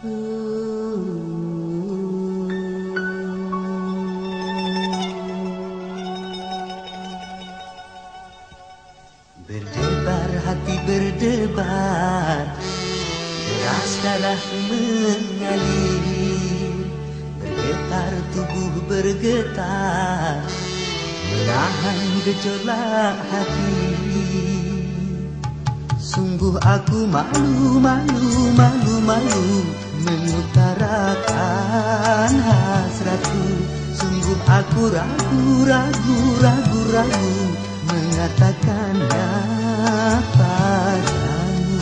Berdebar hati berdebar, deras darah mengalir, bergetar tubuh bergetar, menahan gejolak hati. Sungguh aku malu, malu, malu, malu mengutarakan hasratku. Sungguh aku ragu, ragu, ragu, ragu mengatakannya padamu.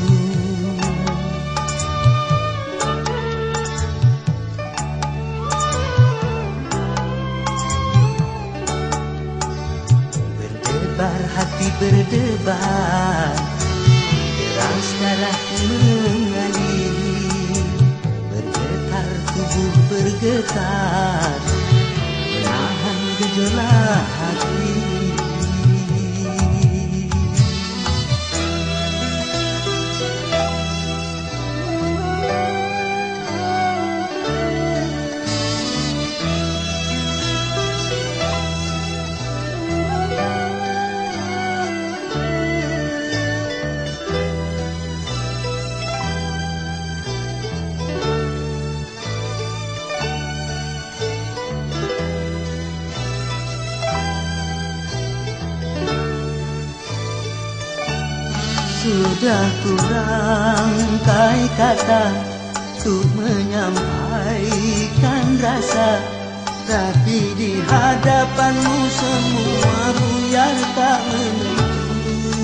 Berdebar hati berdebar, deras darah mengalir, bergetar tubuh bergetar, menahan gejolak hati. Sudah kurangkai kata untuk menyampaikan rasa, tapi di hadapanmu semua buyar tak menentu.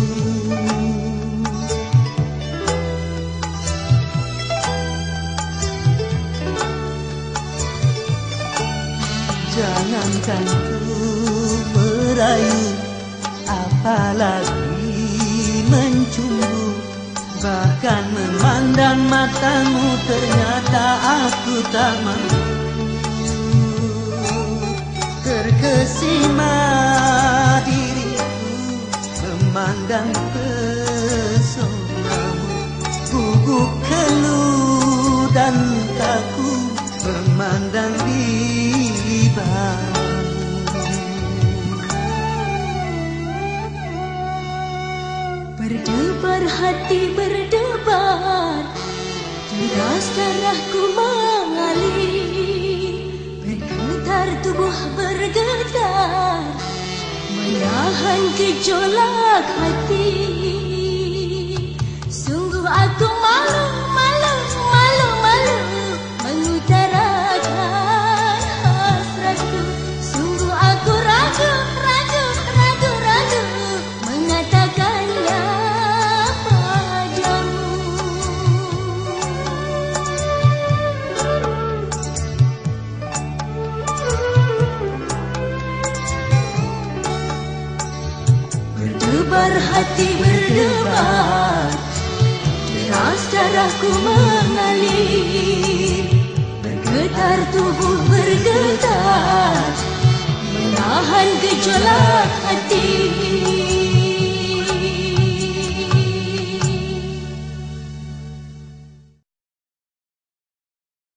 Jangankan ku merayu, apalagi mencumbu, bahkan memandang matamu ternyata aku tak mampu. Terkesima diriku memandang pesonamu, gugup keluh dan kaku memandang ribamu. Berdebar hati berdebar, deras darahku mengalir, bergetar tubuh bergetar, menahan gejolak hati. Sungguh aku malu, malu, malu, malu mengutarakan hasratku. Sungguh aku ragu, ragu, ragu, ragu mengatakannya padamu. Berdebar hati berdebar, deras darahku mengalir, bergetar tubuh bergetar, menahan gejolak hati.